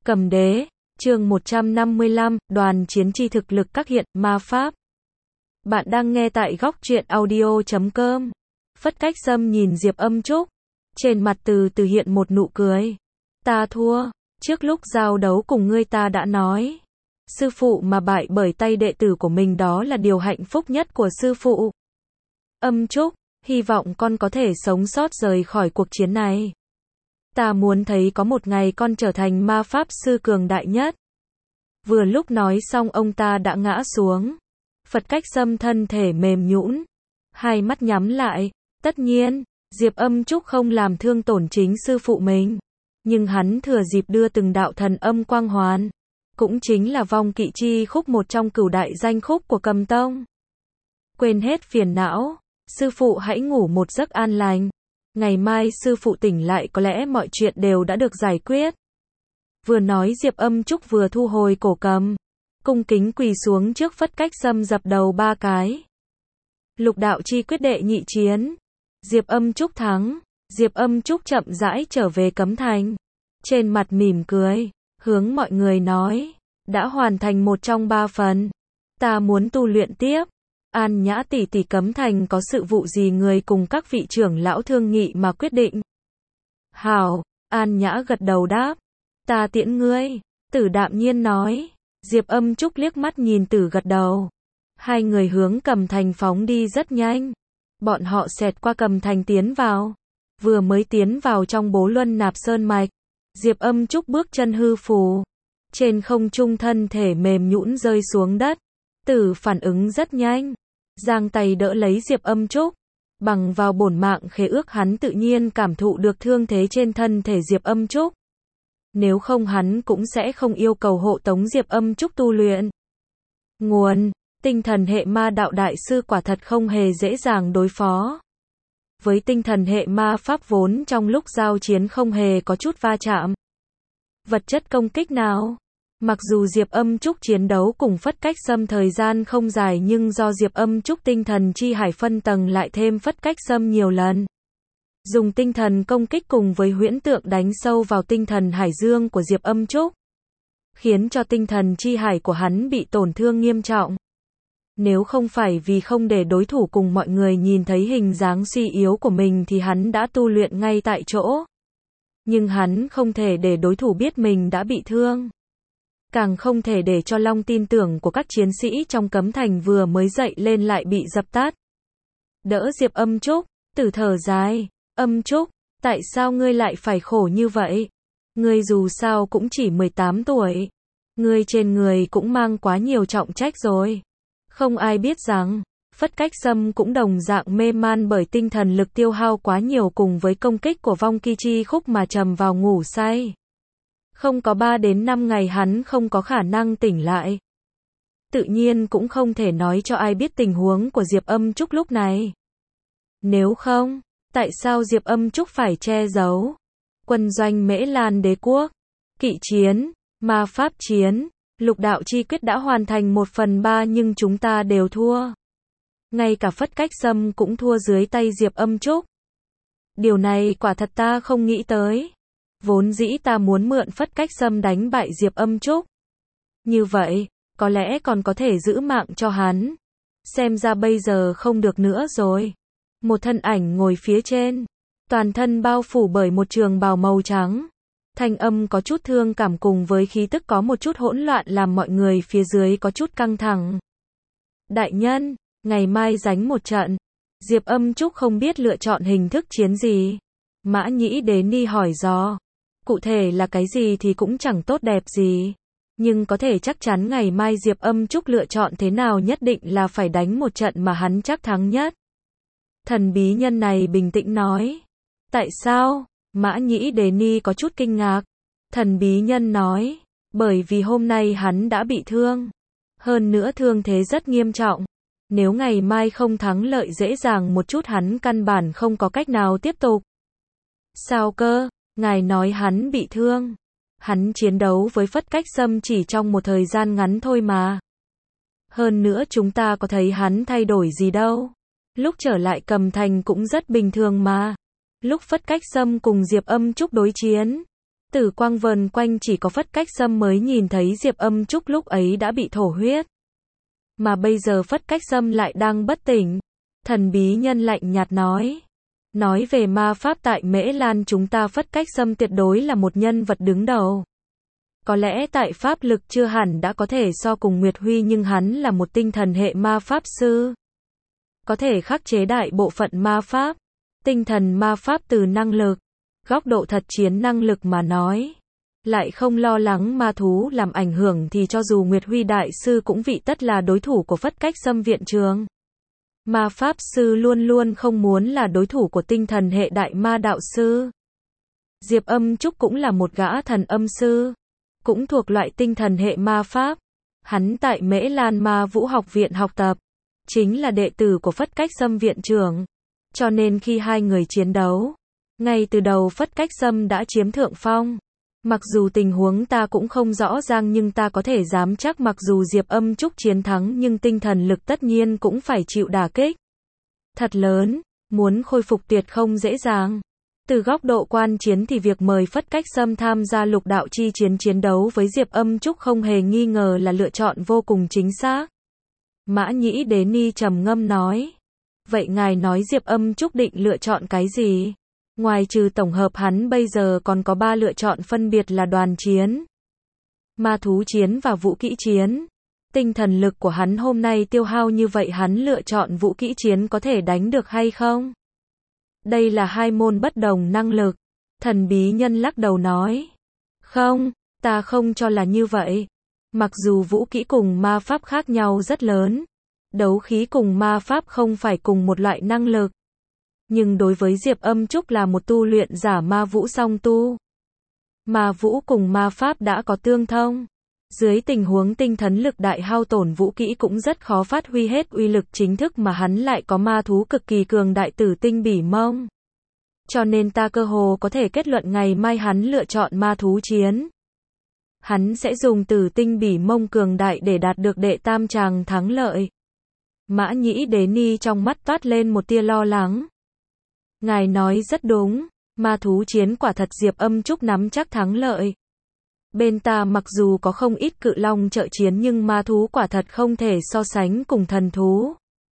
Cầm đế, chương 155, đoàn chiến chi thực lực các hiện, ma pháp. Bạn đang nghe tại góc truyện audio.com. Phất Cách Sâm nhìn Diệp Âm Trúc. Trên mặt từ từ hiện một nụ cười. Ta thua, trước lúc giao đấu cùng ngươi ta đã nói. Sư phụ mà bại bởi tay đệ tử của mình đó là điều hạnh phúc nhất của sư phụ. Âm Trúc, hy vọng con có thể sống sót rời khỏi cuộc chiến này. Ta muốn thấy có một ngày con trở thành ma pháp sư cường đại nhất. Vừa lúc nói xong ông ta đã ngã xuống. Phật Cách Sâm thân thể mềm nhũn, hai mắt nhắm lại. Tất nhiên, Diệp Âm Trúc không làm thương tổn chính sư phụ mình. Nhưng hắn thừa dịp đưa từng đạo thần âm quang hoàn. Cũng chính là vong kỵ chi khúc, một trong cửu đại danh khúc của Cầm Tông. Quên hết phiền não, sư phụ hãy ngủ một giấc an lành. Ngày mai sư phụ tỉnh lại có lẽ mọi chuyện đều đã được giải quyết. Vừa nói Diệp Âm Trúc vừa thu hồi cổ cầm, cung kính quỳ xuống trước Phất Cách Sâm dập đầu 3 cái. Lục đạo chi quyết đệ nhị chiến. Diệp Âm Trúc thắng. Diệp Âm Trúc chậm rãi trở về Cấm Thành. Trên mặt mỉm cười, hướng mọi người nói, đã hoàn thành một trong 3 phần. Ta muốn tu luyện tiếp. An Nhã tỷ tỷ, Cấm Thành có sự vụ gì người cùng các vị trưởng lão thương nghị mà quyết định. Hảo, An Nhã gật đầu đáp. Ta tiễn ngươi, Tử đạm nhiên nói. Diệp Âm Trúc liếc mắt nhìn Tử gật đầu. Hai người hướng Cầm Thành phóng đi rất nhanh. Bọn họ xẹt qua Cầm Thành tiến vào. Vừa mới tiến vào trong Bố Luân Nạp Sơn Mạch, Diệp Âm Trúc bước chân hư phù. Trên không trung thân thể mềm nhũn rơi xuống đất. Tử phản ứng rất nhanh, giang tay đỡ lấy Diệp Âm Trúc. Bằng vào bổn mạng khế ước hắn tự nhiên cảm thụ được thương thế trên thân thể Diệp Âm Trúc. Nếu không hắn cũng sẽ không yêu cầu hộ tống Diệp Âm Trúc tu luyện. Nguồn, tinh thần hệ ma đạo đại sư quả thật không hề dễ dàng đối phó. Với tinh thần hệ ma pháp vốn trong lúc giao chiến không hề có chút va chạm. Vật chất công kích nào? Mặc dù Diệp Âm Trúc chiến đấu cùng Phất Cách Sâm thời gian không dài nhưng do Diệp Âm Trúc tinh thần chi hải phân tầng lại thêm Phất Cách Sâm nhiều lần. Dùng tinh thần công kích cùng với huyễn tượng đánh sâu vào tinh thần hải dương của Diệp Âm Trúc. Khiến cho tinh thần chi hải của hắn bị tổn thương nghiêm trọng. Nếu không phải vì không để đối thủ cùng mọi người nhìn thấy hình dáng suy yếu của mình thì hắn đã tu luyện ngay tại chỗ. Nhưng hắn không thể để đối thủ biết mình đã bị thương. Càng không thể để cho lòng tin tưởng của các chiến sĩ trong Cấm Thành vừa mới dậy lên lại bị dập tắt. Đỡ Diệp Âm Trúc, Tử thở dài. Âm Trúc, tại sao ngươi lại phải khổ như vậy? Ngươi dù sao cũng chỉ 18 tuổi. Ngươi trên người cũng mang quá nhiều trọng trách rồi. Không ai biết rằng, Phất Cách Sâm cũng đồng dạng mê man bởi tinh thần lực tiêu hao quá nhiều cùng với công kích của vong kỳ chi khúc mà trầm vào ngủ say. Không có 3 đến 5 ngày hắn không có khả năng tỉnh lại. Tự nhiên cũng không thể nói cho ai biết tình huống của Diệp Âm Trúc lúc này. Nếu không, tại sao Diệp Âm Trúc phải che giấu? Quân doanh Mễ Lan đế quốc, kỵ chiến, ma pháp chiến, lục đạo chi quyết đã hoàn thành 1/3 nhưng chúng ta đều thua. Ngay cả Phất Cách Sâm cũng thua dưới tay Diệp Âm Trúc. Điều này quả thật ta không nghĩ tới. Vốn dĩ ta muốn mượn Phất Cách Sâm đánh bại Diệp Âm Trúc. Như vậy, có lẽ còn có thể giữ mạng cho hắn. Xem ra bây giờ không được nữa rồi. Một thân ảnh ngồi phía trên, toàn thân bao phủ bởi một trường bào màu trắng. Thanh âm có chút thương cảm cùng với khí tức có một chút hỗn loạn làm mọi người phía dưới có chút căng thẳng. Đại nhân, ngày mai đánh một trận. Diệp Âm Trúc không biết lựa chọn hình thức chiến gì. Mã Nhĩ Đế Ni hỏi dò. Cụ thể là cái gì thì cũng chẳng tốt đẹp gì. Nhưng có thể chắc chắn ngày mai Diệp Âm Trúc lựa chọn thế nào nhất định là phải đánh một trận mà hắn chắc thắng nhất. Thần bí nhân này bình tĩnh nói. Tại sao? Mã Nhĩ Đế Ni có chút kinh ngạc. Thần bí nhân nói. Bởi vì hôm nay hắn đã bị thương. Hơn nữa thương thế rất nghiêm trọng. Nếu ngày mai không thắng lợi dễ dàng một chút hắn căn bản không có cách nào tiếp tục. Sao cơ? Ngài nói hắn bị thương. Hắn chiến đấu với Phất Cách Sâm chỉ trong một thời gian ngắn thôi mà. Hơn nữa chúng ta có thấy hắn thay đổi gì đâu. Lúc trở lại Cầm Thành cũng rất bình thường mà. Lúc Phất Cách Sâm cùng Diệp Âm Trúc đối chiến, Tử quang vờn quanh, chỉ có Phất Cách Sâm mới nhìn thấy Diệp Âm Trúc lúc ấy đã bị thổ huyết. Mà bây giờ Phất Cách Sâm lại đang bất tỉnh. Thần bí nhân lạnh nhạt nói. Nói về ma pháp tại Mễ Lan chúng ta, Phất Cách Sâm tuyệt đối là một nhân vật đứng đầu. Có lẽ tại pháp lực chưa hẳn đã có thể so cùng Nguyệt Huy, nhưng hắn là một tinh thần hệ ma pháp sư. Có thể khắc chế đại bộ phận ma pháp. Tinh thần ma pháp từ năng lực, góc độ thật chiến năng lực mà nói, lại không lo lắng ma thú làm ảnh hưởng, thì cho dù Nguyệt Huy đại sư cũng vị tất là đối thủ của Phất Cách Sâm viện trường. Ma pháp sư luôn luôn không muốn là đối thủ của tinh thần hệ đại ma đạo sư. Diệp Âm Trúc cũng là một gã thần âm sư, cũng thuộc loại tinh thần hệ ma pháp. Hắn tại Mễ Lan Ma Vũ học viện học tập, chính là đệ tử của Phất Cách Sâm viện trưởng. Cho nên khi hai người chiến đấu, ngay từ đầu Phất Cách Sâm đã chiếm thượng phong. Mặc dù tình huống ta cũng không rõ ràng, nhưng ta có thể dám chắc mặc dù Diệp Âm Trúc chiến thắng, nhưng tinh thần lực tất nhiên cũng phải chịu đả kích thật lớn, muốn khôi phục tuyệt không dễ dàng. Từ góc độ quan chiến thì việc mời Phất Cách Sâm tham gia lục đạo chi chiến chiến đấu với Diệp Âm Trúc không hề nghi ngờ là lựa chọn vô cùng chính xác. Mã Nhĩ Đế Ni trầm ngâm nói. Vậy ngài nói Diệp Âm Trúc định lựa chọn cái gì? Ngoài trừ tổng hợp, hắn bây giờ còn có 3 lựa chọn, phân biệt là đoàn chiến, ma thú chiến và vũ kỹ chiến. Tinh thần lực của hắn hôm nay tiêu hao như vậy, hắn lựa chọn vũ kỹ chiến có thể đánh được hay không? Đây là hai môn bất đồng năng lực. Thần bí nhân lắc đầu nói. Không, ta không cho là như vậy. Mặc dù vũ kỹ cùng ma pháp khác nhau rất lớn, đấu khí cùng ma pháp không phải cùng một loại năng lực. Nhưng đối với Diệp Âm Trúc là một tu luyện giả ma vũ song tu, ma vũ cùng ma pháp đã có tương thông. Dưới tình huống tinh thần lực đại hao tổn, vũ kỹ cũng rất khó phát huy hết uy lực chính thức, mà hắn lại có ma thú cực kỳ cường đại Tử Tinh Bỉ Mông. Cho nên ta cơ hồ có thể kết luận ngày mai hắn lựa chọn ma thú chiến. Hắn sẽ dùng Tử Tinh Bỉ Mông cường đại để đạt được đệ tam tràng thắng lợi. Mã Nhĩ Đế Ni trong mắt toát lên một tia lo lắng. Ngài nói rất đúng, ma thú chiến quả thật Diệp Âm Trúc nắm chắc thắng lợi. Bên ta mặc dù có không ít cự long trợ chiến, nhưng ma thú quả thật không thể so sánh cùng thần thú.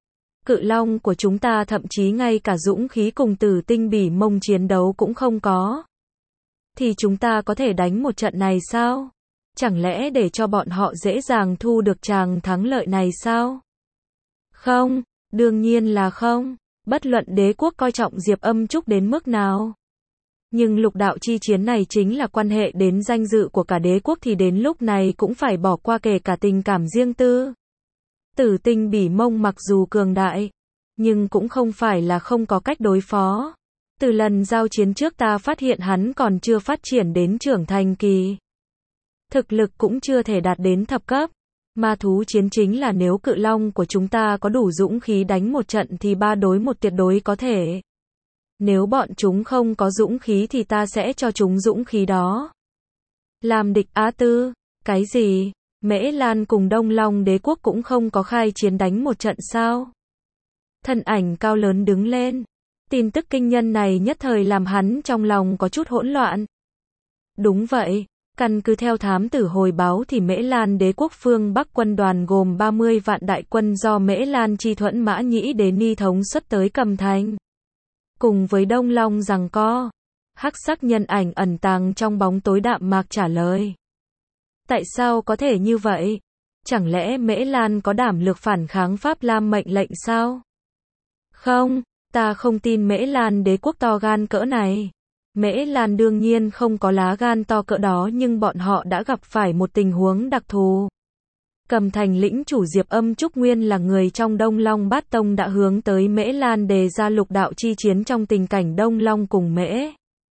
Cự long của chúng ta thậm chí ngay cả dũng khí cùng Tử Tinh Bỉ Mông chiến đấu cũng không có. Thì chúng ta có thể đánh một trận này sao? Chẳng lẽ để cho bọn họ dễ dàng thu được tràng thắng lợi này sao? Không, đương nhiên là không. Bất luận đế quốc coi trọng Diệp Âm Trúc đến mức nào. Nhưng lục đạo chi chiến này chính là quan hệ đến danh dự của cả đế quốc, thì đến lúc này cũng phải bỏ qua kể cả tình cảm riêng tư. Tử Tinh Bỉ Mông mặc dù cường đại, nhưng cũng không phải là không có cách đối phó. Từ lần giao chiến trước ta phát hiện hắn còn chưa phát triển đến trưởng thành kỳ. Thực lực cũng chưa thể đạt đến thập cấp. Ma thú chiến chính là nếu cự long của chúng ta có đủ dũng khí đánh một trận thì 3 đối 1 tuyệt đối có thể. Nếu bọn chúng không có dũng khí thì ta sẽ cho chúng dũng khí đó. Làm địch Á Tư, cái gì? Mễ Lan cùng Đông Long đế quốc cũng không có khai chiến đánh một trận sao? Thân ảnh cao lớn đứng lên. Tin tức kinh nhân này nhất thời làm hắn trong lòng có chút hỗn loạn. Đúng vậy. Căn cứ theo thám tử hồi báo thì Mễ Lan đế quốc phương Bắc quân đoàn gồm 30 vạn đại quân do Mễ Lan Chi Thuẫn Mã Nhĩ Đế Ni thống suất tới Cầm Thành. Cùng với Đông Long giằng co. Hắc sắc nhân ảnh ẩn tàng trong bóng tối đạm mạc trả lời. Tại sao có thể như vậy? Chẳng lẽ Mễ Lan có đảm lực phản kháng Pháp Lam mệnh lệnh sao? Không, ta không tin Mễ Lan đế quốc to gan cỡ này. Mễ Lan đương nhiên không có lá gan to cỡ đó, nhưng bọn họ đã gặp phải một tình huống đặc thù. Cầm Thành lĩnh chủ Diệp Âm Trúc nguyên là người trong Đông Long Bát Tông đã hướng tới Mễ Lan đề ra lục đạo chi chiến. Trong tình cảnh Đông Long cùng Mễ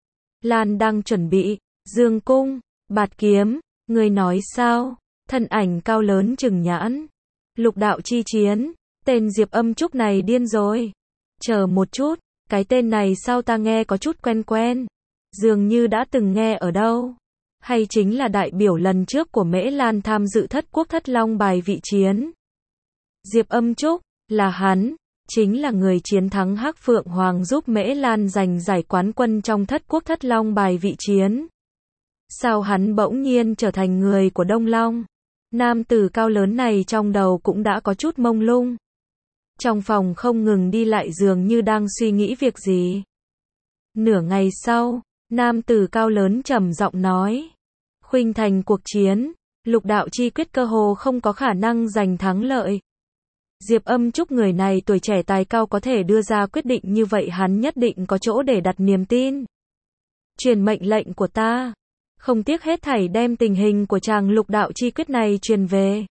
Lan đang chuẩn bị dương cung, bạt kiếm, người nói sao? Thân ảnh cao lớn trừng nhãn. Lục đạo chi chiến, tên Diệp Âm Trúc này điên rồi. Chờ một chút, cái tên này sao ta nghe có chút quen quen. Dường như đã từng nghe ở đâu. Hay chính là đại biểu lần trước của Mễ Lan tham dự Thất Quốc Thất Long bài vị chiến. Diệp Âm Trúc, là hắn, chính là người chiến thắng Hắc Phượng Hoàng giúp Mễ Lan giành giải quán quân trong Thất Quốc Thất Long bài vị chiến. Sao hắn bỗng nhiên trở thành người của Đông Long? Nam tử cao lớn này trong đầu cũng đã có chút mông lung. Trong phòng không ngừng đi lại dường như đang suy nghĩ việc gì. Nửa ngày sau, nam tử cao lớn trầm giọng nói. Khuynh thành cuộc chiến, lục đạo chi quyết cơ hồ không có khả năng giành thắng lợi. Diệp Âm Trúc người này tuổi trẻ tài cao có thể đưa ra quyết định như vậy, hắn nhất định có chỗ để đặt niềm tin. Truyền mệnh lệnh của ta. Không tiếc hết thảy đem tình hình của chàng lục đạo chi quyết này truyền về.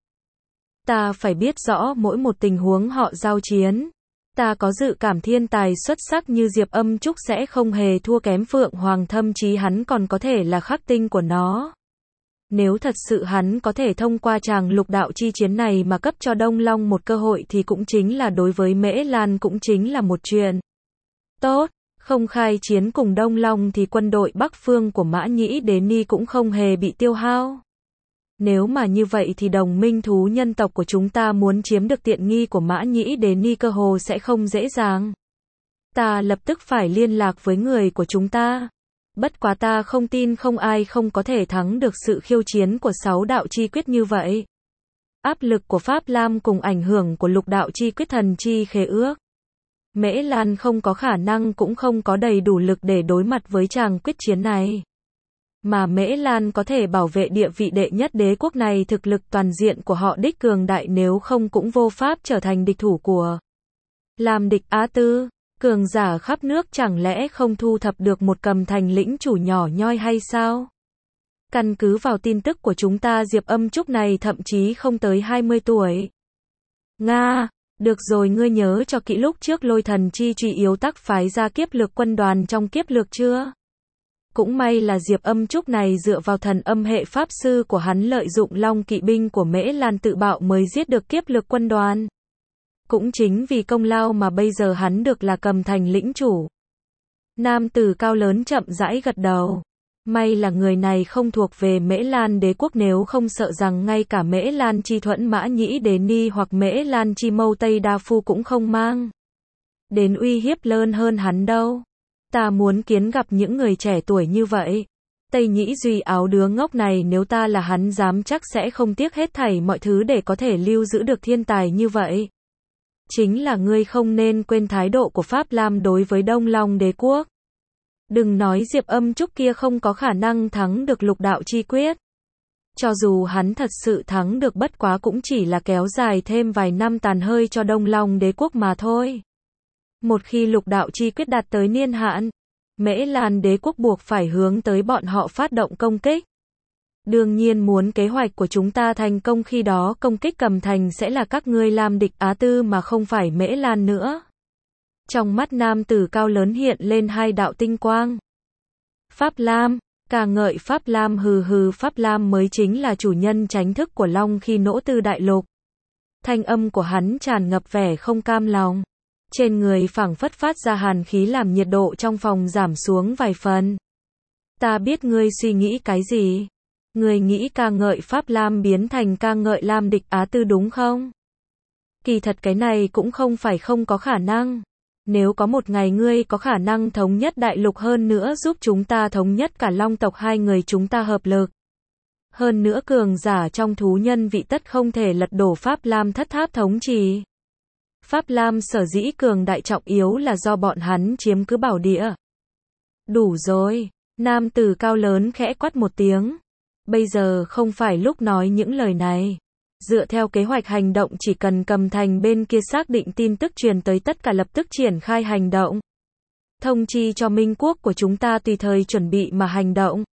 Ta phải biết rõ mỗi một tình huống họ giao chiến. Ta có dự cảm thiên tài xuất sắc như Diệp Âm Trúc sẽ không hề thua kém Phượng Hoàng, thậm chí hắn còn có thể là khắc tinh của nó. Nếu thật sự hắn có thể thông qua chàng lục đạo chi chiến này mà cấp cho Đông Long một cơ hội thì cũng chính là đối với Mễ Lan cũng chính là một chuyện tốt. Không khai chiến cùng Đông Long thì quân đội Bắc Phương của Mã Nhĩ Đế Ni cũng không hề bị tiêu hao. Nếu mà như vậy thì đồng minh thú nhân tộc của chúng ta muốn chiếm được tiện nghi của Mã Nhĩ Đế Ni cơ hồ sẽ không dễ dàng. Ta lập tức phải liên lạc với người của chúng ta. Bất quá ta không tin không ai không có thể thắng được sự khiêu chiến của 6 đạo chi quyết như vậy. Áp lực của Pháp Lam cùng ảnh hưởng của lục đạo chi quyết thần chi khế ước. Mễ Lan không có khả năng cũng không có đầy đủ lực để đối mặt với chàng quyết chiến này. Mà Mễ Lan có thể bảo vệ địa vị đệ nhất đế quốc này, thực lực toàn diện của họ đích cường đại, nếu không cũng vô pháp trở thành địch thủ của Lam Địch Á Tư. Cường giả khắp nước chẳng lẽ không thu thập được một Cầm Thành lĩnh chủ nhỏ nhoi hay sao? Căn cứ vào tin tức của chúng ta, Diệp Âm Trúc này thậm chí không tới 20 tuổi. Nga, được rồi, ngươi nhớ cho kỹ lúc trước Lôi Thần Chi Truy yếu tắc phái ra kiếp lược quân đoàn trong kiếp lược chưa? Cũng may là Diệp Âm Trúc này dựa vào thần âm hệ pháp sư của hắn lợi dụng Long kỵ binh của Mễ Lan tự bạo mới giết được kiếp lược quân đoàn. Cũng chính vì công lao mà bây giờ hắn được là Cầm Thành lĩnh chủ. Nam tử cao lớn chậm rãi gật đầu. May là người này không thuộc về Mễ Lan đế quốc, nếu không sợ rằng ngay cả Mễ Lan chi thuẫn Mã Nhĩ Đế Ni hoặc Mễ Lan chi mâu Tây Đa Phu cũng không mang đến uy hiếp lớn hơn hắn đâu. Ta muốn kiến gặp những người trẻ tuổi như vậy. Tây Nhĩ Duy áo đứa ngốc này, nếu ta là hắn dám chắc sẽ không tiếc hết thảy mọi thứ để có thể lưu giữ được thiên tài như vậy. Chính là ngươi không nên quên thái độ của Pháp Lam đối với Đông Long đế quốc. Đừng nói Diệp Âm Trúc kia không có khả năng thắng được lục đạo chi quyết. Cho dù hắn thật sự thắng được, bất quá cũng chỉ là kéo dài thêm vài năm tàn hơi cho Đông Long đế quốc mà thôi. Một khi lục đạo chi quyết đạt tới niên hạn, Mễ Lan đế quốc buộc phải hướng tới bọn họ phát động công kích. Đương nhiên muốn kế hoạch của chúng ta thành công, khi đó công kích Cầm Thành sẽ là các ngươi Lam Địch Á Tư mà không phải Mễ Lan nữa. Trong mắt nam tử cao lớn hiện lên hai đạo tinh quang. Pháp Lam, ca ngợi Pháp Lam, hừ hừ, Pháp Lam mới chính là chủ nhân chính thức của Long khi nỗ tư đại lục. Thanh âm của hắn tràn ngập vẻ không cam lòng. Trên người phảng phất phát ra hàn khí làm nhiệt độ trong phòng giảm xuống vài phần. Ta biết ngươi suy nghĩ cái gì. Ngươi nghĩ ca ngợi Pháp Lam biến thành ca ngợi Lam Địch Á Tư đúng không? Kỳ thật cái này cũng không phải không có khả năng. Nếu có một ngày ngươi có khả năng thống nhất đại lục, hơn nữa giúp chúng ta thống nhất cả Long tộc, hai người chúng ta hợp lực. Hơn nữa cường giả trong thú nhân vị tất không thể lật đổ Pháp Lam thất tháp thống trì. Pháp Lam sở dĩ cường đại trọng yếu là do bọn hắn chiếm cứ bảo địa. Đủ rồi, nam tử cao lớn khẽ quát một tiếng. Bây giờ không phải lúc nói những lời này. Dựa theo kế hoạch hành động, chỉ cần Cầm Thành bên kia xác định tin tức truyền tới, tất cả lập tức triển khai hành động. Thông chi cho Minh quốc của chúng ta tùy thời chuẩn bị mà hành động.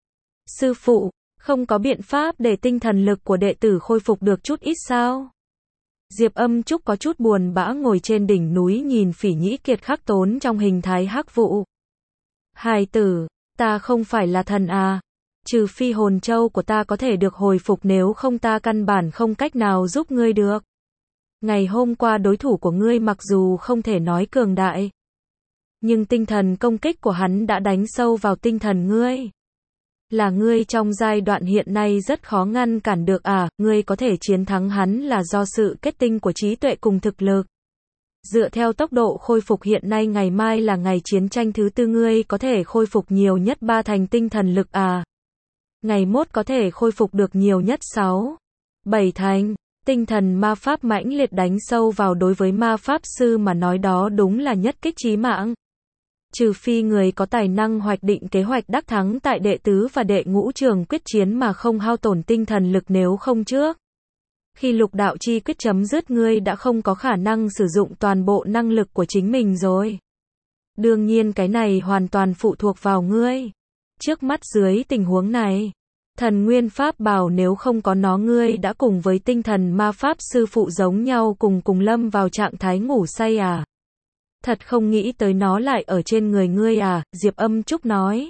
Sư phụ, không có biện pháp để tinh thần lực của đệ tử khôi phục được chút ít sao? Diệp Âm Trúc có chút buồn bã ngồi trên đỉnh núi nhìn Phỉ Nhĩ Kiệt khắc tốn trong hình thái hắc vụ. Hài tử, ta không phải là thần à? Trừ phi hồn châu của ta có thể được hồi phục, nếu không ta căn bản không cách nào giúp ngươi được. Ngày hôm qua đối thủ của ngươi mặc dù không thể nói cường đại, nhưng tinh thần công kích của hắn đã đánh sâu vào tinh thần ngươi. Là ngươi trong giai đoạn hiện nay rất khó ngăn cản được à? Ngươi có thể chiến thắng hắn là do sự kết tinh của trí tuệ cùng thực lực. Dựa theo tốc độ khôi phục hiện nay, ngày mai là ngày chiến tranh thứ 4, ngươi có thể khôi phục nhiều nhất 3 thành tinh thần lực à? ngày mốt có thể khôi phục được nhiều nhất 6, 7 thành. Tinh thần ma pháp mãnh liệt đánh sâu vào, đối với ma pháp sư mà nói đó đúng là nhất kích chí mạng. Trừ phi người có tài năng hoạch định kế hoạch đắc thắng tại đệ tứ và đệ ngũ trường quyết chiến mà không hao tổn tinh thần lực, nếu không trước khi lục đạo chi quyết chấm dứt ngươi đã không có khả năng sử dụng toàn bộ năng lực của chính mình rồi. Đương nhiên cái này hoàn toàn phụ thuộc vào ngươi. Trước mắt dưới tình huống này, thần nguyên pháp bảo nếu không có nó ngươi đã cùng với tinh thần ma pháp sư phụ giống nhau cùng lâm vào trạng thái ngủ say à? Thật không nghĩ tới nó lại ở trên người ngươi à? Diệp Âm Trúc nói.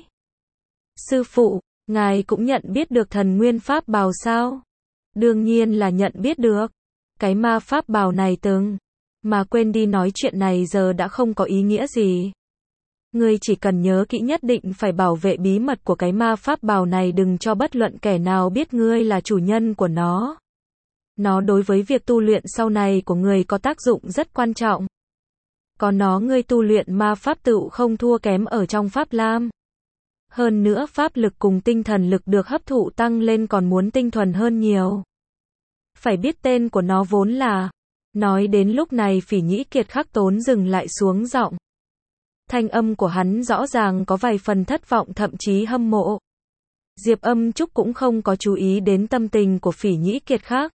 Sư phụ, ngài cũng nhận biết được thần nguyên pháp bào sao? Đương nhiên là nhận biết được. Cái ma pháp bào này mà quên đi, nói chuyện này giờ đã không có ý nghĩa gì. Ngươi chỉ cần nhớ kỹ, nhất định phải bảo vệ bí mật của cái ma pháp bào này, đừng cho bất luận kẻ nào biết ngươi là chủ nhân của nó. Nó đối với việc tu luyện sau này của ngươi có tác dụng rất quan trọng. Có nó ngươi tu luyện ma pháp tựu không thua kém ở trong Pháp Lam. Hơn nữa pháp lực cùng tinh thần lực được hấp thụ tăng lên còn muốn tinh thuần hơn nhiều. Phải biết tên của nó vốn là. Nói đến lúc này Phỉ Nhĩ Kiệt khắc tốn dừng lại xuống giọng. Thanh âm của hắn rõ ràng có vài phần thất vọng, thậm chí hâm mộ. Diệp Âm Trúc cũng không có chú ý đến tâm tình của Phỉ Nhĩ Kiệt khắc.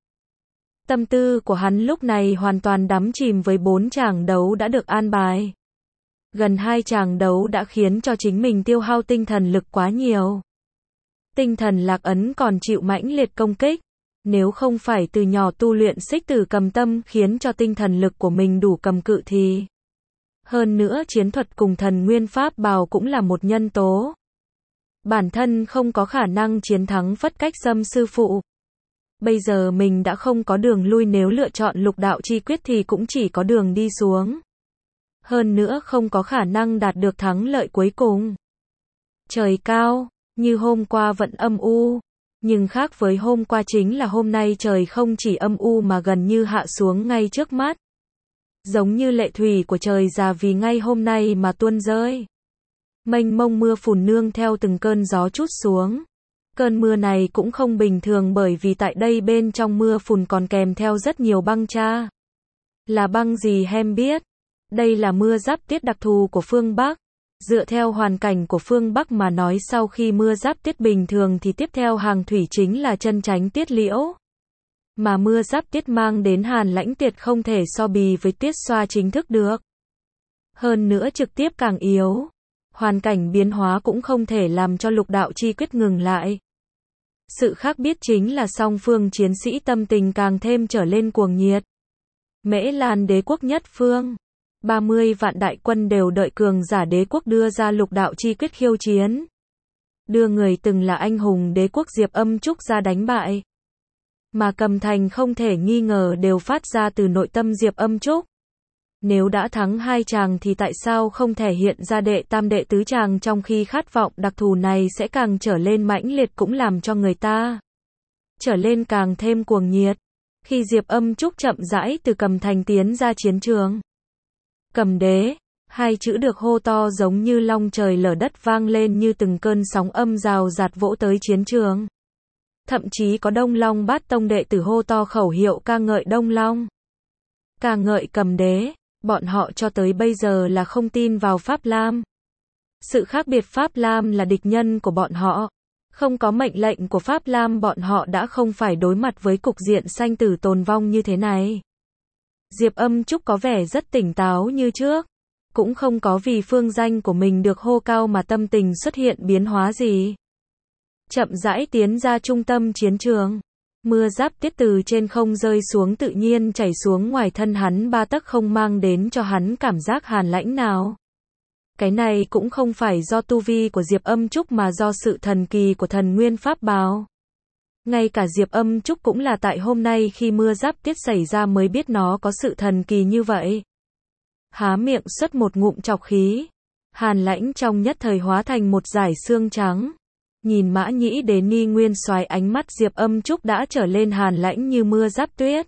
Tâm tư của hắn lúc này hoàn toàn đắm chìm với 4 tràng đấu đã được an bài. Gần 2 tràng đấu đã khiến cho chính mình tiêu hao tinh thần lực quá nhiều. Tinh thần lạc ấn còn chịu mãnh liệt công kích. Nếu không phải từ nhỏ tu luyện xích tử cầm tâm khiến cho tinh thần lực của mình đủ cầm cự thì. Hơn nữa chiến thuật cùng thần nguyên pháp bào cũng là một nhân tố. Bản thân không có khả năng chiến thắng Phất Cách Sâm sư phụ. Bây giờ mình đã không có đường lui, nếu lựa chọn lục đạo chi quyết thì cũng chỉ có đường đi xuống. Hơn nữa không có khả năng đạt được thắng lợi cuối cùng. Trời cao, như hôm qua vẫn âm u. Nhưng khác với hôm qua chính là hôm nay trời không chỉ âm u mà gần như hạ xuống ngay trước mắt. Giống như lệ thủy của trời già vì ngay hôm nay mà tuôn rơi. Mênh mông mưa phùn nương theo từng cơn gió trút xuống. Cơn mưa này cũng không bình thường bởi vì tại đây bên trong mưa phùn còn kèm theo rất nhiều băng cha. Là băng gì hem biết? Đây là mưa giáp tiết đặc thù của phương Bắc. Dựa theo hoàn cảnh của phương Bắc mà nói, sau khi mưa giáp tiết bình thường thì tiếp theo hàng thủy chính là chân chánh tiết liễu. Mà mưa giáp tiết mang đến hàn lãnh tiết không thể so bì với tiết xoa chính thức được. Hơn nữa trực tiếp càng yếu. Hoàn cảnh biến hóa cũng không thể làm cho lục đạo chi quyết ngừng lại. Sự khác biệt chính là song phương chiến sĩ tâm tình càng thêm trở lên cuồng nhiệt. Mễ Lan đế quốc nhất phương. 30 vạn đại quân đều đợi cường giả đế quốc đưa ra lục đạo chi quyết khiêu chiến. Đưa người từng là anh hùng đế quốc Diệp Âm Trúc ra đánh bại. Mà Cầm Thành không thể nghi ngờ đều phát ra từ nội tâm Diệp Âm Trúc. Nếu đã thắng 2 chàng thì tại sao không thể hiện ra đệ tam đệ tứ chàng, trong khi khát vọng đặc thù này sẽ càng trở lên mãnh liệt, cũng làm cho người ta trở lên càng thêm cuồng nhiệt. Khi Diệp Âm Trúc chậm rãi từ Cầm Thành tiến ra chiến trường. Cầm đế, 2 chữ được hô to giống như long trời lở đất vang lên như từng cơn sóng âm rào rạt vỗ tới chiến trường. Thậm chí có Đông Long Bát Tông đệ tử hô to khẩu hiệu ca ngợi Đông Long. Ca ngợi Cầm đế, bọn họ cho tới bây giờ là không tin vào Pháp Lam. Sự khác biệt, Pháp Lam là địch nhân của bọn họ. Không có mệnh lệnh của Pháp Lam bọn họ đã không phải đối mặt với cục diện sanh tử tồn vong như thế này. Diệp Âm Trúc có vẻ rất tỉnh táo như trước. Cũng không có vì phương danh của mình được hô cao mà tâm tình xuất hiện biến hóa gì. Chậm rãi tiến ra trung tâm chiến trường. Mưa giáp tiết từ trên không rơi xuống tự nhiên chảy xuống ngoài thân hắn 3 tấc, không mang đến cho hắn cảm giác hàn lãnh nào. Cái này cũng không phải do tu vi của Diệp Âm Trúc mà do sự thần kỳ của thần nguyên pháp bào. Ngay cả Diệp Âm Trúc cũng là tại hôm nay khi mưa giáp tiết xảy ra mới biết nó có sự thần kỳ như vậy. Há miệng xuất một ngụm trọc khí. Hàn lãnh trong nhất thời hóa thành một dải xương trắng. Nhìn Mã Nhĩ Đế Ni Nguyên Soái, ánh mắt Diệp Âm Trúc đã trở lên hàn lãnh như mưa giáp tuyết.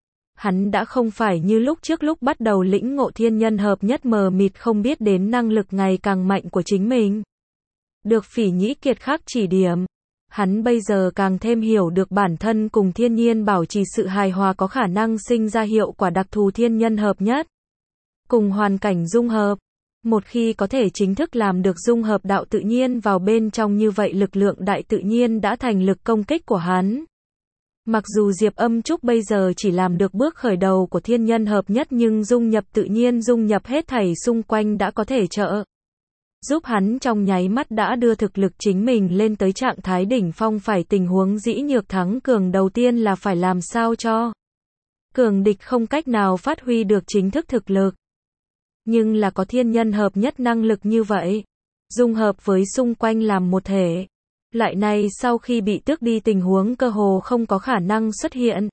Hắn đã không phải như lúc trước, lúc bắt đầu lĩnh ngộ thiên nhân hợp nhất mờ mịt không biết đến năng lực ngày càng mạnh của chính mình. Được Phỉ Nhĩ Kiệt khắc chỉ điểm. Hắn bây giờ càng thêm hiểu được bản thân cùng thiên nhiên bảo trì sự hài hòa có khả năng sinh ra hiệu quả đặc thù thiên nhân hợp nhất. Cùng hoàn cảnh dung hợp. Một khi có thể chính thức làm được dung hợp đạo tự nhiên vào bên trong như vậy lực lượng đại tự nhiên đã thành lực công kích của hắn. Mặc dù Diệp Âm Trúc bây giờ chỉ làm được bước khởi đầu của thiên nhân hợp nhất nhưng dung nhập tự nhiên dung nhập hết thảy xung quanh đã có thể trợ giúp hắn trong nháy mắt đã đưa thực lực chính mình lên tới trạng thái đỉnh phong. Phải tình huống dĩ nhược thắng cường đầu tiên là phải làm sao cho cường địch không cách nào phát huy được chính thức thực lực. Nhưng là có thiên nhân hợp nhất năng lực như vậy, dung hợp với xung quanh làm một thể. Loại này sau khi bị tước đi tình huống cơ hồ không có khả năng xuất hiện.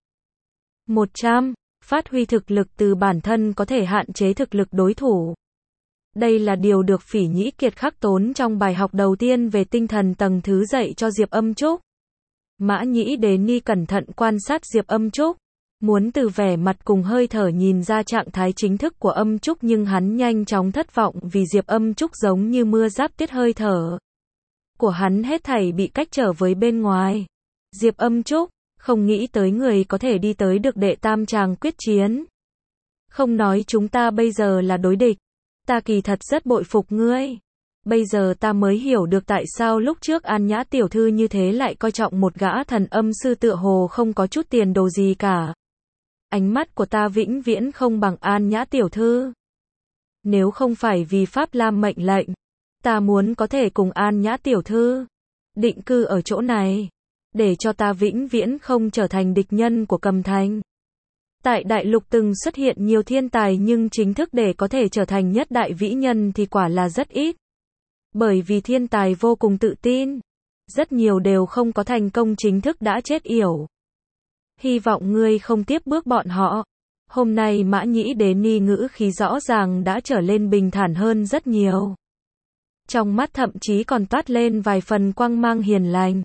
100. Phát huy thực lực từ bản thân có thể hạn chế thực lực đối thủ. Đây là điều được Phỉ Nhĩ Kiệt khắc tốn trong bài học đầu tiên về tinh thần tầng thứ dạy cho Diệp Âm Trúc. Mã Nhĩ Đế Ni cẩn thận quan sát Diệp Âm Trúc, muốn từ vẻ mặt cùng hơi thở nhìn ra trạng thái chính thức của Âm Trúc nhưng hắn nhanh chóng thất vọng vì Diệp Âm Trúc giống như mưa giáp tiết hơi thở của hắn hết thảy bị cách trở với bên ngoài. Diệp Âm Trúc, không nghĩ tới người có thể đi tới được đệ tam tràng quyết chiến. Không nói chúng ta bây giờ là đối địch, ta kỳ thật rất bội phục ngươi. Bây giờ ta mới hiểu được tại sao lúc trước An Nhã tiểu thư như thế lại coi trọng một gã thần âm sư tựa hồ không có chút tiền đồ gì cả. Ánh mắt của ta vĩnh viễn không bằng An Nhã tiểu thư. Nếu không phải vì Pháp Lam mệnh lệnh, ta muốn có thể cùng An Nhã tiểu thư định cư ở chỗ này, để cho ta vĩnh viễn không trở thành địch nhân của Cầm Thành. Tại đại lục từng xuất hiện nhiều thiên tài nhưng chính thức để có thể trở thành nhất đại vĩ nhân thì quả là rất ít. Bởi vì thiên tài vô cùng tự tin, rất nhiều đều không có thành công chính thức đã chết yểu. Hy vọng ngươi không tiếp bước bọn họ. Hôm nay Mã Nhĩ Đế Ni ngữ khí rõ ràng đã trở lên bình thản hơn rất nhiều. Trong mắt thậm chí còn toát lên vài phần quang mang hiền lành.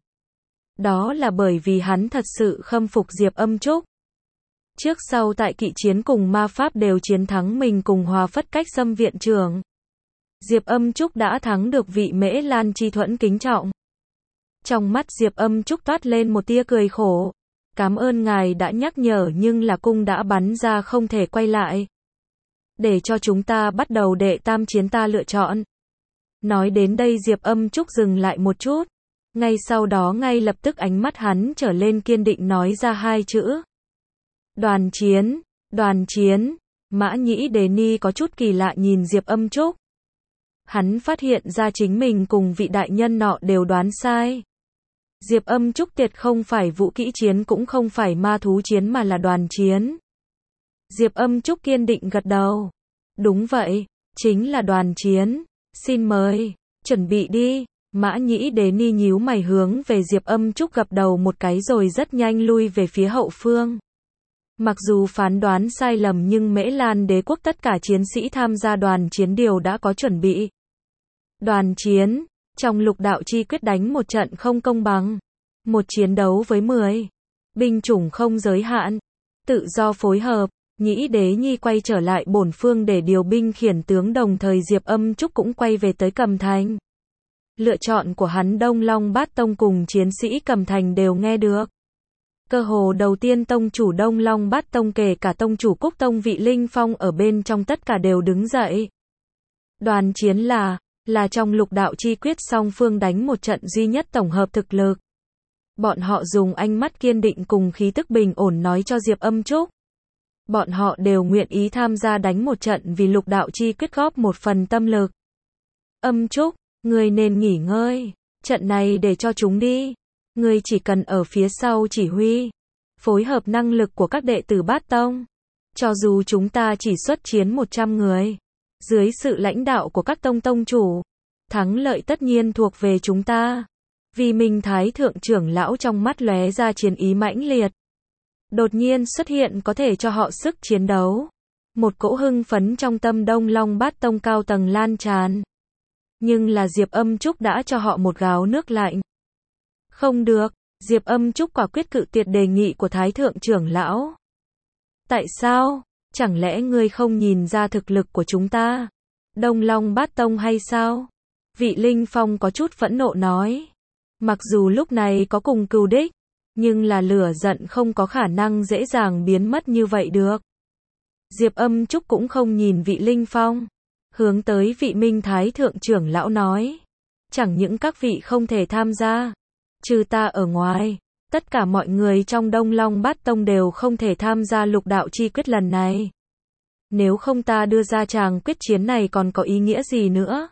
Đó là bởi vì hắn thật sự khâm phục Diệp Âm Trúc. Trước sau tại kỵ chiến cùng ma pháp đều chiến thắng mình cùng Hòa Phất Cách Xâm viện trưởng. Diệp Âm Trúc đã thắng được vị Mễ Lan Chi Thuẫn kính trọng. Trong mắt Diệp Âm Trúc toát lên một tia cười khổ. Cảm ơn ngài đã nhắc nhở nhưng là cung đã bắn ra không thể quay lại. Để cho chúng ta bắt đầu đệ tam chiến ta lựa chọn. Nói đến đây Diệp Âm Trúc dừng lại một chút. Ngay sau đó ngay lập tức ánh mắt hắn trở lên kiên định nói ra hai chữ. Đoàn chiến, đoàn chiến. Mã Nhĩ Đế Ni có chút kỳ lạ nhìn Diệp Âm Trúc. Hắn phát hiện ra chính mình cùng vị đại nhân nọ đều đoán sai. Diệp Âm Trúc tuyệt không phải vũ kỹ chiến cũng không phải ma thú chiến mà là đoàn chiến. Diệp Âm Trúc kiên định gật đầu. Đúng vậy, chính là đoàn chiến. Xin mời, chuẩn bị đi. Mã Nhĩ Đế Ni nhíu mày hướng về Diệp Âm Trúc gập đầu một cái rồi rất nhanh lui về phía hậu phương. Mặc dù phán đoán sai lầm nhưng Mễ Lan đế quốc tất cả chiến sĩ tham gia đoàn chiến đều đã có chuẩn bị. Đoàn chiến, trong lục đạo chi quyết đánh một trận không công bằng. Một chiến đấu với 10 binh chủng không giới hạn. Tự do phối hợp. Nhĩ Đế Nhi quay trở lại bổn phương để điều binh khiển tướng đồng thời Diệp Âm Trúc cũng quay về tới Cầm Thành. Lựa chọn của hắn Đông Long Bát Tông cùng chiến sĩ Cầm Thành đều nghe được. Cơ hồ đầu tiên tông chủ Đông Long Bát Tông kể cả tông chủ Cúc Tông Vị Linh Phong ở bên trong tất cả đều đứng dậy. Đoàn chiến là trong lục đạo chi quyết song phương đánh một trận duy nhất tổng hợp thực lực. Bọn họ dùng ánh mắt kiên định cùng khí tức bình ổn nói cho Diệp Âm Trúc. Bọn họ đều nguyện ý tham gia đánh một trận vì lục đạo chi quyết góp một phần tâm lực. Âm Trúc, ngươi nên nghỉ ngơi. Trận này để cho chúng đi. Ngươi chỉ cần ở phía sau chỉ huy. Phối hợp năng lực của các đệ tử Bát Tông. Cho dù chúng ta chỉ xuất chiến 100 người. Dưới sự lãnh đạo của các tông tông chủ. Thắng lợi tất nhiên thuộc về chúng ta. Vì Minh Thái Thượng trưởng lão trong mắt lóe ra chiến ý mãnh liệt. Đột nhiên xuất hiện có thể cho họ sức chiến đấu. Một cỗ hưng phấn trong tâm Đông Long Bát Tông cao tầng lan tràn. Nhưng là Diệp Âm Trúc đã cho họ một gáo nước lạnh. Không được, Diệp Âm Trúc quả quyết cự tuyệt đề nghị của Thái Thượng trưởng lão. Tại sao? Chẳng lẽ ngươi không nhìn ra thực lực của chúng ta? Đông Long Bát Tông hay sao? Vị Linh Phong có chút phẫn nộ nói. Mặc dù lúc này có cùng cừu đích, nhưng là lửa giận không có khả năng dễ dàng biến mất như vậy được. Diệp Âm Trúc cũng không nhìn vị Linh Phong, hướng tới vị Minh Thái Thượng trưởng lão nói. Chẳng những các vị không thể tham gia, trừ ta ở ngoài, tất cả mọi người trong Đông Long Bát Tông đều không thể tham gia lục đạo chi quyết lần này. Nếu không ta đưa ra tràng quyết chiến này còn có ý nghĩa gì nữa?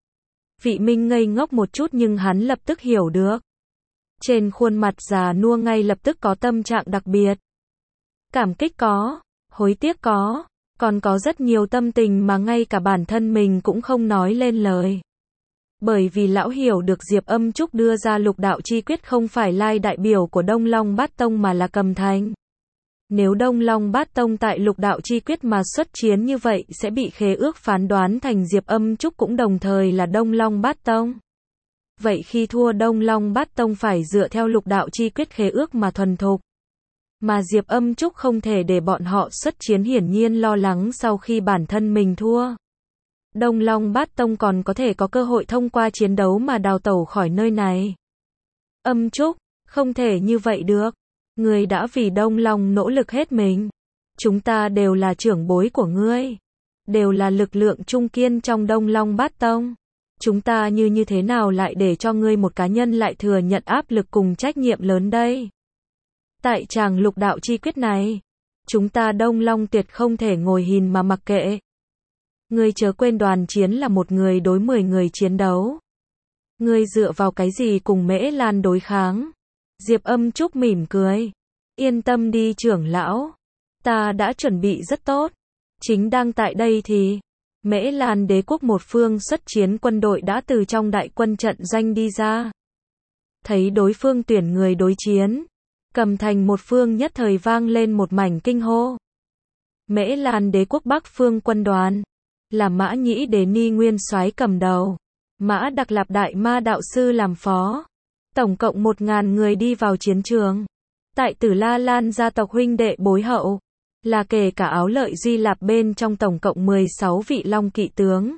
Vị Minh ngây ngốc một chút nhưng hắn lập tức hiểu được. Trên khuôn mặt già nua ngay lập tức có tâm trạng đặc biệt. Cảm kích có, hối tiếc có, còn có rất nhiều tâm tình mà ngay cả bản thân mình cũng không nói lên lời. Bởi vì lão hiểu được Diệp Âm Trúc đưa ra lục đạo chi quyết không phải lai đại biểu của Đông Long Bát Tông mà là Cầm Thành. Nếu Đông Long Bát Tông tại lục đạo chi quyết mà xuất chiến như vậy sẽ bị khế ước phán đoán thành Diệp Âm Trúc cũng đồng thời là Đông Long Bát Tông. Vậy khi thua Đông Long Bát Tông phải dựa theo lục đạo chi quyết khế ước mà thuần thục. Mà Diệp Âm Trúc không thể để bọn họ xuất chiến, hiển nhiên lo lắng sau khi bản thân mình thua. Đông Long Bát Tông còn có thể có cơ hội thông qua chiến đấu mà đào tẩu khỏi nơi này. Âm Trúc, không thể như vậy được. Ngươi đã vì Đông Long nỗ lực hết mình. Chúng ta đều là trưởng bối của ngươi. Đều là lực lượng trung kiên trong Đông Long Bát Tông. Chúng ta như thế nào lại để cho ngươi một cá nhân lại thừa nhận áp lực cùng trách nhiệm lớn đây? Tại tràng lục đạo chi quyết này, chúng ta Đông Long tuyệt không thể ngồi nhìn mà mặc kệ. Ngươi chớ quên đoàn chiến là một người đối 10 người chiến đấu. Ngươi dựa vào cái gì cùng Mễ Lan đối kháng? Diệp Âm Trúc mỉm cười. Yên tâm đi trưởng lão. Ta đã chuẩn bị rất tốt. Chính đang tại đây thì Mễ Lan đế quốc một phương xuất chiến quân đội đã từ trong đại quân trận doanh đi ra. Thấy đối phương tuyển người đối chiến, Cầm Thành một phương nhất thời vang lên một mảnh kinh hô. Mễ Lan đế quốc Bắc phương quân đoàn, là Mã Nhĩ Đế Ni nguyên soái cầm đầu, Mã Đặc Lạp đại ma đạo sư làm phó. Tổng cộng 1000 người đi vào chiến trường. Tại Tử La Lan gia tộc huynh đệ bối hậu, là kể cả Áo Lợi Duy Lạp bên trong tổng cộng 16 vị Long kỵ tướng.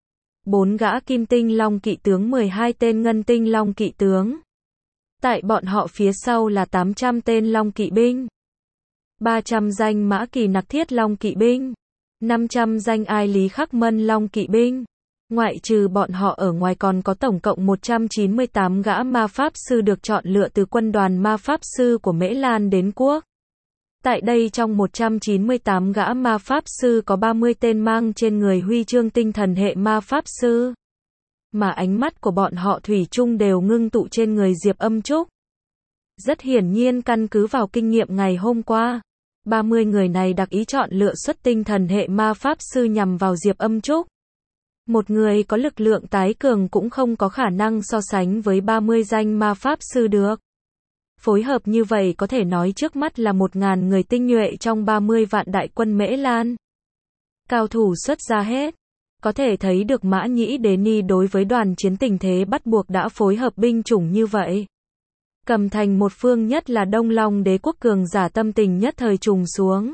4 gã Kim Tinh Long kỵ tướng, 12 tên Ngân Tinh Long kỵ tướng. Tại bọn họ phía sau là 800 tên Long kỵ binh, 300 danh Mã Kỳ Nặc Thiết Long kỵ binh, 500 danh Ai Lý Khắc Mân Long kỵ binh. Ngoại trừ bọn họ ở ngoài còn có tổng cộng 198 gã ma pháp sư được chọn lựa từ quân đoàn ma pháp sư của Mễ Lan đến quốc. Tại đây trong 198 gã ma pháp sư có 30 tên mang trên người huy chương tinh thần hệ ma pháp sư. Mà ánh mắt của bọn họ thủy chung đều ngưng tụ trên người Diệp Âm Trúc. Rất hiển nhiên căn cứ vào kinh nghiệm ngày hôm qua, 30 người này đặc ý chọn lựa xuất tinh thần hệ ma pháp sư nhằm vào Diệp Âm Trúc. Một người có lực lượng tái cường cũng không có khả năng so sánh với 30 danh ma pháp sư được. Phối hợp như vậy có thể nói trước mắt là 1000 người tinh nhuệ trong 30 vạn đại quân Mễ Lan. Cao thủ xuất ra hết. Có thể thấy được Mã Nhĩ Đế Ni đối với đoàn chiến tình thế bắt buộc đã phối hợp binh chủng như vậy. Cầm Thành một phương nhất là Đông Long đế quốc cường giả tâm tình nhất thời trùng xuống.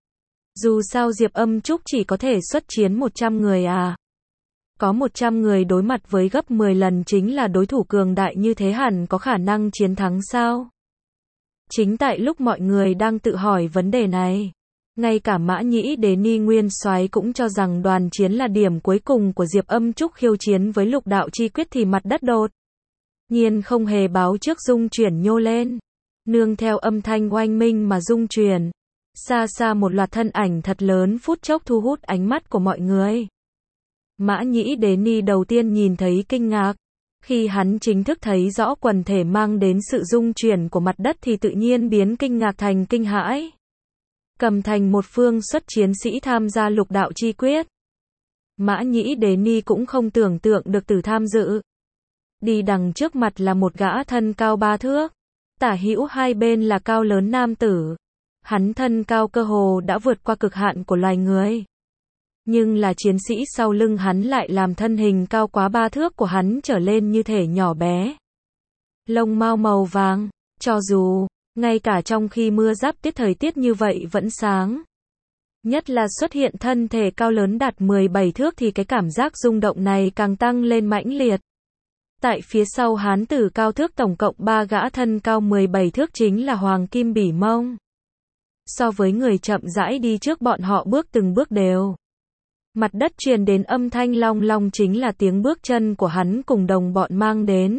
Dù sao Diệp Âm Trúc chỉ có thể xuất chiến 100 người à. Có 100 người đối mặt với gấp 10 lần chính là đối thủ cường đại như thế hẳn có khả năng chiến thắng sao? Chính tại lúc mọi người đang tự hỏi vấn đề này, ngay cả Mã Nhĩ Đế Ni nguyên soái cũng cho rằng đoàn chiến là điểm cuối cùng của Diệp Âm Trúc khiêu chiến với lục đạo chi quyết thì mặt đất đột nhiên không hề báo trước rung chuyển nhô lên. Nương theo âm thanh oanh minh mà rung chuyển, xa xa một loạt thân ảnh thật lớn phút chốc thu hút ánh mắt của mọi người. Mã Nhĩ Đế Ni đầu tiên nhìn thấy kinh ngạc. Khi hắn chính thức thấy rõ quần thể mang đến sự rung chuyển của mặt đất thì tự nhiên biến kinh ngạc thành kinh hãi. Cầm Thành một phương xuất chiến sĩ tham gia lục đạo chi quyết. Mã Nhĩ Đế Ni cũng không tưởng tượng được từ tham dự. Đi đằng trước mặt là một gã thân cao 3 thước. Tả hữu hai bên là cao lớn nam tử. Hắn thân cao cơ hồ đã vượt qua cực hạn của loài người. Nhưng là chiến sĩ sau lưng hắn lại làm thân hình cao quá 3 thước của hắn trở lên như thể nhỏ bé. Lông mao màu vàng, cho dù, ngay cả trong khi mưa giáp tiết thời tiết như vậy vẫn sáng. Nhất là xuất hiện thân thể cao lớn đạt 17 thước thì cái cảm giác rung động này càng tăng lên mãnh liệt. Tại phía sau hán tử cao thước tổng cộng 3 gã thân cao 17 thước chính là Hoàng Kim Bỉ Mông. So với người chậm rãi đi trước bọn họ bước từng bước đều. Mặt đất truyền đến âm thanh long long chính là tiếng bước chân của hắn cùng đồng bọn mang đến.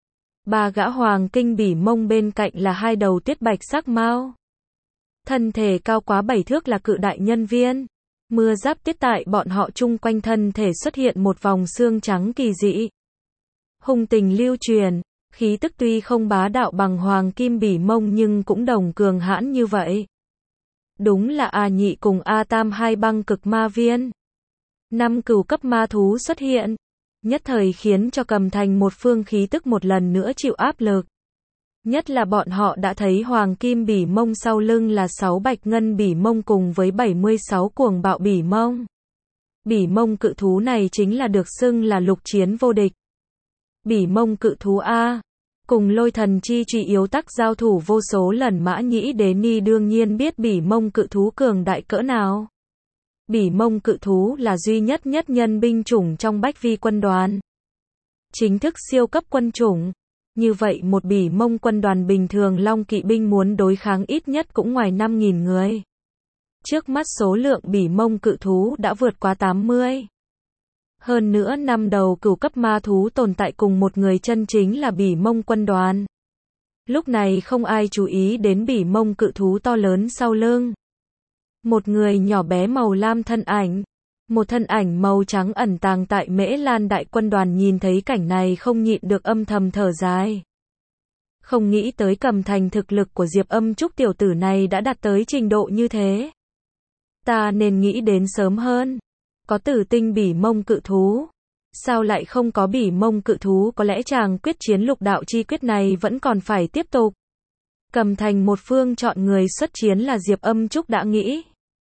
3 gã Hoàng Kim Bỉ Mông bên cạnh là 2 đầu tuyết bạch sắc mao. Thân thể cao quá 7 thước là cự đại nhân viên. Mưa giáp tiết tại bọn họ chung quanh thân thể xuất hiện một vòng xương trắng kỳ dị. Hùng tình lưu truyền, khí tức tuy không bá đạo bằng Hoàng Kim Bỉ Mông nhưng cũng đồng cường hãn như vậy. Đúng là A Nhị cùng A Tam hai băng cực ma viên. 5 cửu cấp ma thú xuất hiện, nhất thời khiến cho Cầm Thành một phương khí tức một lần nữa chịu áp lực. Nhất là bọn họ đã thấy Hoàng Kim Bỉ Mông sau lưng là 6 bạch ngân bỉ mông cùng với 76 cuồng bạo bỉ mông. Bỉ mông cự thú này chính là được xưng là lục chiến vô địch. Bỉ mông cự thú A, cùng lôi thần chi truy yếu tắc giao thủ vô số lần Mã Nhĩ Đế Ni đương nhiên biết bỉ mông cự thú cường đại cỡ nào. Bỉ mông cự thú là duy nhất nhân binh chủng trong Bách Vi quân đoàn. Chính thức siêu cấp quân chủng. Như vậy một bỉ mông quân đoàn bình thường Long Kỵ binh muốn đối kháng ít nhất cũng ngoài 5.000 người. Trước mắt số lượng bỉ mông cự thú đã vượt qua 80. Hơn nữa 5 đầu cửu cấp ma thú tồn tại cùng một người chân chính là bỉ mông quân đoàn. Lúc này không ai chú ý đến bỉ mông cự thú to lớn sau lưng. Một người nhỏ bé màu lam thân ảnh. Một thân ảnh màu trắng ẩn tàng tại Mễ Lan đại quân đoàn nhìn thấy cảnh này không nhịn được âm thầm thở dài. Không nghĩ tới Cầm Thành thực lực của Diệp Âm Trúc tiểu tử này đã đạt tới trình độ như thế. Ta nên nghĩ đến sớm hơn. Có tử tinh bỉ mông cự thú. Sao lại không có bỉ mông cự thú, có lẽ chàng quyết chiến lục đạo chi quyết này vẫn còn phải tiếp tục. Cầm Thành một phương chọn người xuất chiến là Diệp Âm Trúc đã nghĩ.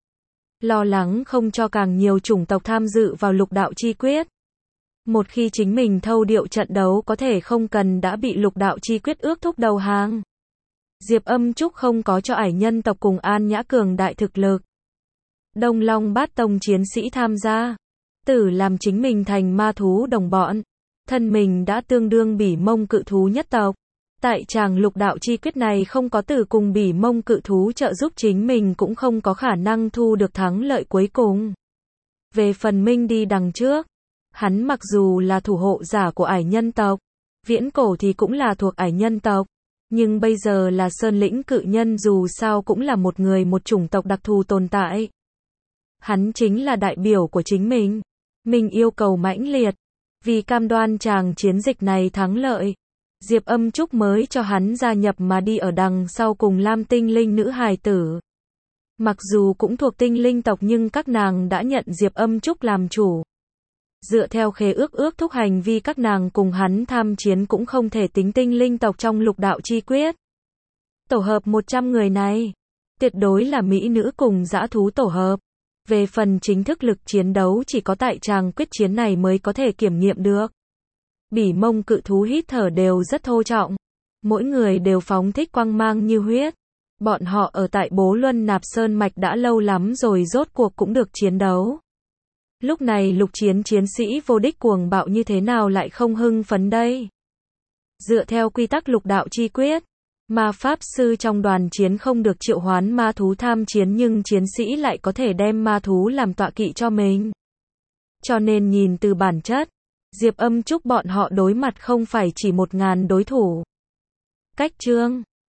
Lo lắng không cho càng nhiều chủng tộc tham dự vào lục đạo chi quyết. Một khi chính mình thâu điệu trận đấu có thể không cần đã bị lục đạo chi quyết ước thúc đầu hàng. Diệp Âm Trúc không có cho ải nhân tộc cùng An Nhã cường đại thực lực. Đông Long Bát Tông chiến sĩ tham gia. Tử làm chính mình thành ma thú đồng bọn. Thân mình đã tương đương bỉ mông cự thú nhất tộc. Tại tràng lục đạo chi quyết này không có Tử cùng bỉ mông cự thú trợ giúp chính mình cũng không có khả năng thu được thắng lợi cuối cùng. Về phần Minh đi đằng trước. Hắn mặc dù là thủ hộ giả của ải nhân tộc. Viễn cổ thì cũng là thuộc ải nhân tộc. Nhưng bây giờ là Sơn Lĩnh cự nhân dù sao cũng là một người một chủng tộc đặc thù tồn tại. Hắn chính là đại biểu của chính mình. Mình yêu cầu mãnh liệt. Vì cam đoan chàng chiến dịch này thắng lợi. Diệp Âm Trúc mới cho hắn gia nhập mà đi ở đằng sau cùng Lam tinh linh nữ hài tử. Mặc dù cũng thuộc tinh linh tộc nhưng các nàng đã nhận Diệp Âm Trúc làm chủ. Dựa theo khế ước thúc hành vi các nàng cùng hắn tham chiến cũng không thể tính tinh linh tộc trong lục đạo chi quyết. Tổ hợp 100 người này. Tuyệt đối là mỹ nữ cùng dã thú tổ hợp. Về phần chính thức lực chiến đấu chỉ có tại tràng quyết chiến này mới có thể kiểm nghiệm được. Bỉ mông cự thú hít thở đều rất thô trọng. Mỗi người đều phóng thích quang mang như huyết. Bọn họ ở tại Bố Luân Nạp Sơn Mạch đã lâu lắm rồi rốt cuộc cũng được chiến đấu. Lúc này lục chiến chiến sĩ vô địch cuồng bạo như thế nào lại không hưng phấn đây? Dựa theo quy tắc lục đạo chi quyết. Ma pháp sư trong đoàn chiến không được triệu hoán ma thú tham chiến nhưng chiến sĩ lại có thể đem ma thú làm tọa kỵ cho mình. Cho nên nhìn từ bản chất, Diệp Âm Trúc bọn họ đối mặt không phải chỉ 1000 đối thủ. Cách chương